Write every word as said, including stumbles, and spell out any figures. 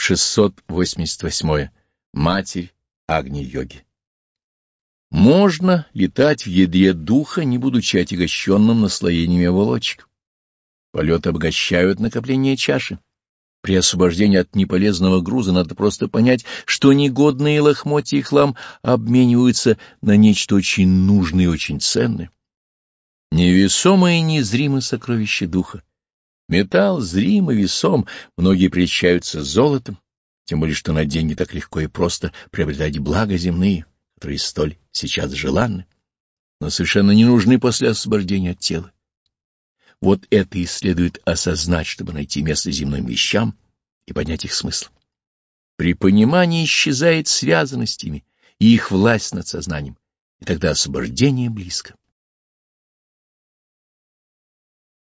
шестьсот восемьдесят восьмое. Матерь Агни-йоги. Можно летать в ядре духа, не будучи отягощенным наслоениями оболочек. Полеты обогащают накопление чаши. При освобождении от неполезного груза надо просто понять, что негодные лохмотья и хлам обмениваются на нечто очень нужное и очень ценное. Невесомое и незримое сокровище духа. Металл зрим и весом, многие прельщаются золотом, тем более что на деньги так легко и просто приобретать блага земные, которые столь сейчас желанны, но совершенно не нужны после освобождения от тела. Вот это и следует осознать, чтобы найти место земным вещам и понять их смысл. При понимании исчезает связанность ими и их власть над сознанием, и тогда освобождение близко.